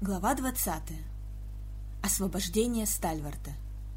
Глава 20. Освобождение Стальварта.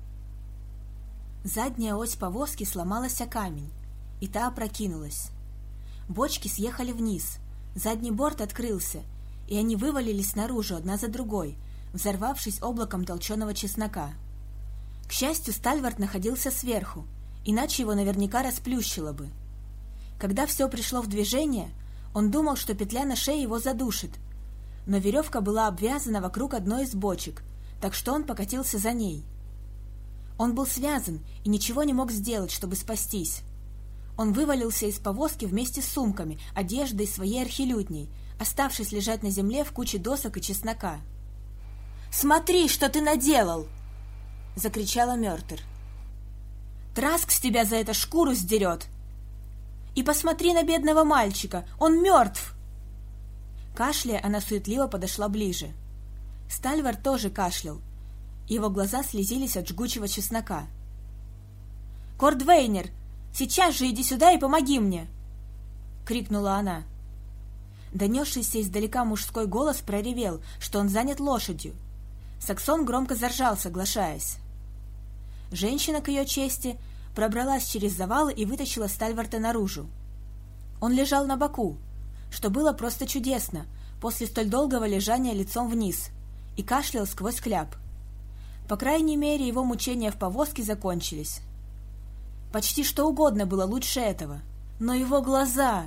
Задняя ось повозки сломалась о камень, и та опрокинулась. Бочки съехали вниз, задний борт открылся, и они вывалились наружу одна за другой, взорвавшись облаком толченого чеснока. К счастью, Стальварт находился сверху, иначе его наверняка расплющило бы. Когда все пришло в движение, он думал, что петля на шее его задушит, но веревка была обвязана вокруг одной из бочек, так что он покатился за ней. Он был связан и ничего не мог сделать, чтобы спастись. Он вывалился из повозки вместе с сумками, одеждой и своей архилютней, оставшись лежать на земле в куче досок и чеснока. «Смотри, что ты наделал!» — закричала Мёртер. «Траск с тебя за это шкуру сдерет! И посмотри на бедного мальчика, он мертв!» Кашляя, она суетливо подошла ближе. Стальварт тоже кашлял. Его глаза слезились от жгучего чеснока. «Кордвейнер, сейчас же иди сюда и помоги мне!» — крикнула она. Донесшийся издалека мужской голос проревел, что он занят лошадью. Саксон громко заржал, соглашаясь. Женщина, к ее чести, пробралась через завалы и вытащила Стальварта наружу. Он лежал на боку, что было просто чудесно после столь долгого лежания лицом вниз, и кашлял сквозь кляп. По крайней мере, его мучения в повозке закончились. Почти что угодно было лучше этого, но его глаза...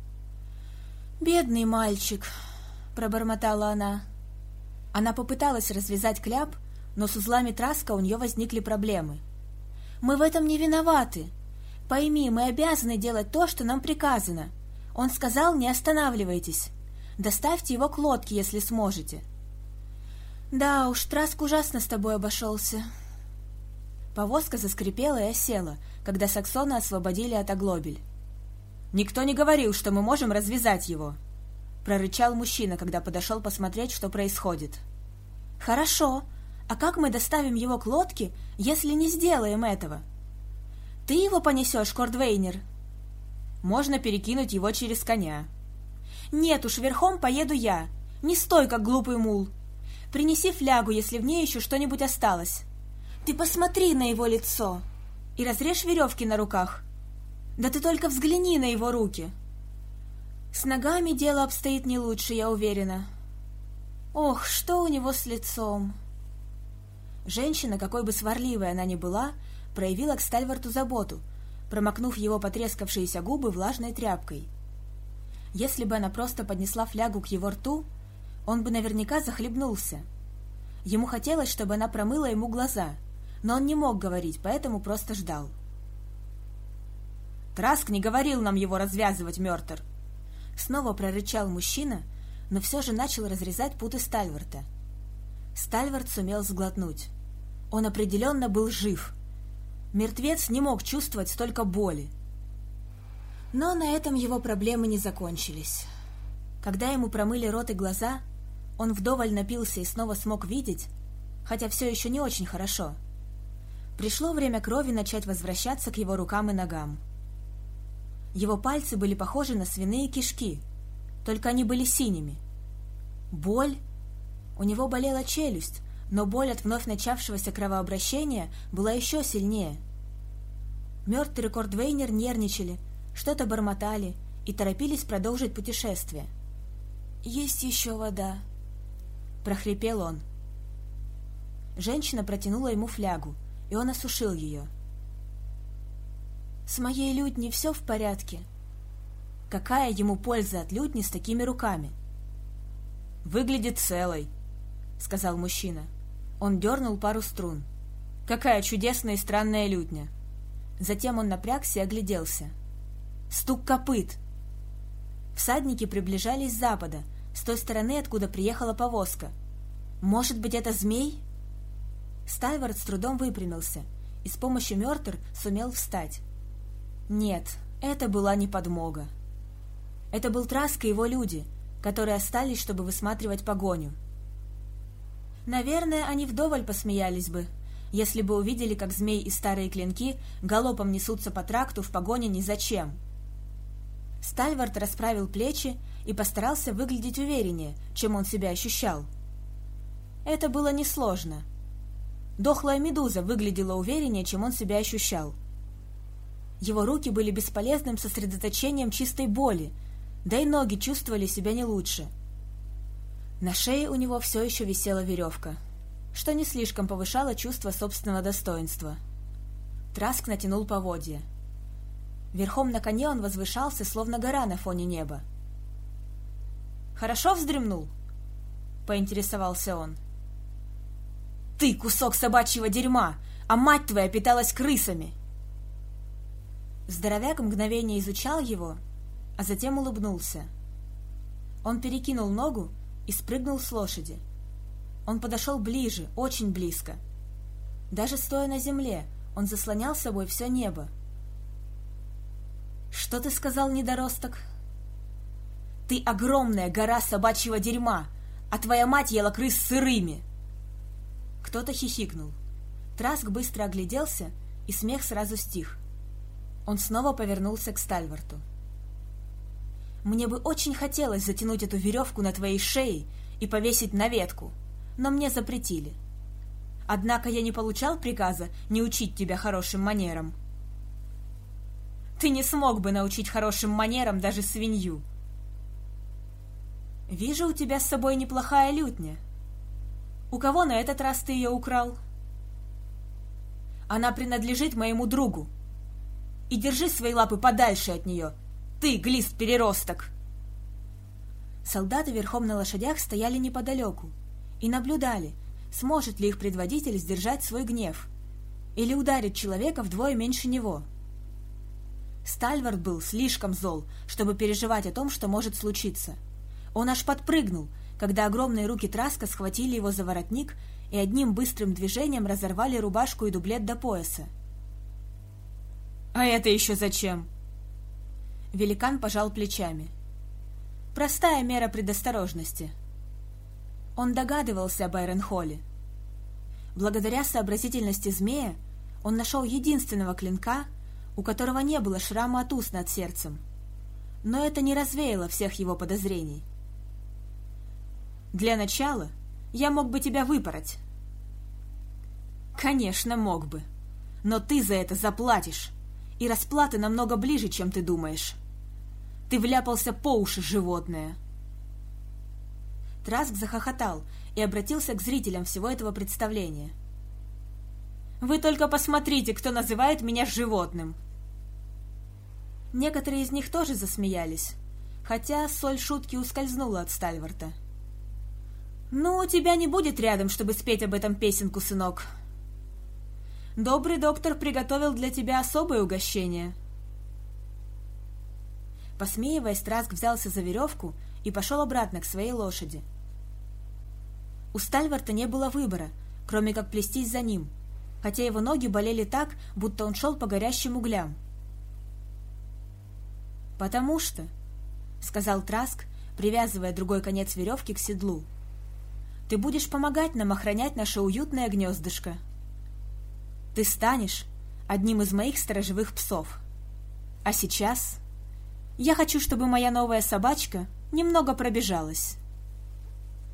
«Бедный мальчик», — пробормотала она. Она попыталась развязать кляп, но с узлами Траска у нее возникли проблемы. «Мы в этом не виноваты. Пойми, мы обязаны делать то, что нам приказано. Он сказал, не останавливайтесь. Доставьте его к лодке, если сможете». «Да уж, Траск ужасно с тобой обошелся». Повозка заскрипела и осела, когда Саксона освободили от оглобель. «Никто не говорил, что мы можем развязать его», — прорычал мужчина, когда подошел посмотреть, что происходит. «Хорошо. А как мы доставим его к лодке, если не сделаем этого? Ты его понесешь, Кордвейнер?» «Можно перекинуть его через коня». «Нет уж, верхом поеду я. Не стой, как глупый мул. Принеси флягу, если в ней еще что-нибудь осталось. Ты посмотри на его лицо и разрежь веревки на руках. Да ты только взгляни на его руки. С ногами дело обстоит не лучше, я уверена. Ох, что у него с лицом!» Женщина, какой бы сварливой она ни была, проявила к Стальварту заботу, промокнув его потрескавшиеся губы влажной тряпкой. Если бы она просто поднесла флягу к его рту, он бы наверняка захлебнулся. Ему хотелось, чтобы она промыла ему глаза, но он не мог говорить, поэтому просто ждал. «Траск не говорил нам его развязывать, Мёртер!» Снова прорычал мужчина, но все же начал разрезать путы Стальварта. Стальварт сумел сглотнуть. Он определенно был жив. Мертвец не мог чувствовать столько боли. Но на этом его проблемы не закончились. Когда ему промыли рот и глаза, он вдоволь напился и снова смог видеть, хотя все еще не очень хорошо. Пришло время крови начать возвращаться к его рукам и ногам. Его пальцы были похожи на свиные кишки, только они были синими. Боль? У него болела челюсть, но боль от вновь начавшегося кровообращения была еще сильнее. Мёртер и Кордвейнер нервничали, что-то бормотали и торопились продолжить путешествие. «Есть еще вода», — прохрипел он. Женщина протянула ему флягу, и он осушил ее. «С моей лютней все в порядке?» Какая ему польза от лютни с такими руками? «Выглядит целой», — сказал мужчина. Он дернул пару струн. «Какая чудесная и странная лютня!» Затем он напрягся и огляделся. Стук копыт. Всадники приближались с запада, с той стороны, откуда приехала повозка. Может быть, это змей? Стальварт с трудом выпрямился и с помощью Мёртер сумел встать. Нет, это была не подмога. Это был Траск и его люди, которые остались, чтобы высматривать погоню. Наверное, они вдоволь посмеялись бы, если бы увидели, как змей и старые клинки галопом несутся по тракту в погоне ни за чем. Стальварт расправил плечи и постарался выглядеть увереннее, чем он себя ощущал. Это было несложно. Дохлая медуза выглядела увереннее, чем он себя ощущал. Его руки были бесполезным сосредоточением чистой боли, да и ноги чувствовали себя не лучше. На шее у него все еще висела веревка, что не слишком повышало чувство собственного достоинства. Траск натянул поводья. Верхом на коне он возвышался, словно гора на фоне неба. «Хорошо вздремнул?» — поинтересовался он. «Ты кусок собачьего дерьма, а мать твоя питалась крысами!» Здоровяк мгновение изучал его, а затем улыбнулся. Он перекинул ногу и спрыгнул с лошади. Он подошел ближе, очень близко. Даже стоя на земле, он заслонял собой все небо. «Что ты сказал, недоросток?» «Ты огромная гора собачьего дерьма, а твоя мать ела крыс сырыми!» Кто-то хихикнул. Траск быстро огляделся, и смех сразу стих. Он снова повернулся к Стальварту. «Мне бы очень хотелось затянуть эту веревку на твоей шее и повесить на ветку, но мне запретили. Однако я не получал приказа не учить тебя хорошим манерам». «Ты не смог бы научить хорошим манерам даже свинью». «Вижу, у тебя с собой неплохая лютня. У кого на этот раз ты ее украл?» «Она принадлежит моему другу. И держи свои лапы подальше от нее, ты, глист-переросток!» Солдаты верхом на лошадях стояли неподалеку и наблюдали, сможет ли их предводитель сдержать свой гнев или ударит человека вдвое меньше него. Стальварт был слишком зол, чтобы переживать о том, что может случиться. Он аж подпрыгнул, когда огромные руки Траска схватили его за воротник и одним быстрым движением разорвали рубашку и дублет до пояса. «А это еще зачем?» Великан пожал плечами. «Простая мера предосторожности». Он догадывался об Айронхолле. Благодаря сообразительности змея он нашел единственного клинка, у которого не было шрама от уст над сердцем. Но это не развеяло всех его подозрений. «Для начала я мог бы тебя выпороть». «Конечно, мог бы. Но ты за это заплатишь. И расплата намного ближе, чем ты думаешь. Ты вляпался по уши, животное!» Траск захохотал и обратился к зрителям всего этого представления. «Вы только посмотрите, кто называет меня животным!» Некоторые из них тоже засмеялись, хотя соль шутки ускользнула от Стальварта. «Ну, тебя не будет рядом, чтобы спеть об этом песенку, сынок. Добрый доктор приготовил для тебя особое угощение». Посмеиваясь, Траск взялся за веревку и пошел обратно к своей лошади. У Стальварта не было выбора, кроме как плестись за ним, хотя его ноги болели так, будто он шел по горящим углям. «Потому что», — сказал Траск, привязывая другой конец веревки к седлу, — «ты будешь помогать нам охранять наше уютное гнездышко. Ты станешь одним из моих сторожевых псов. А сейчас я хочу, чтобы моя новая собачка немного пробежалась».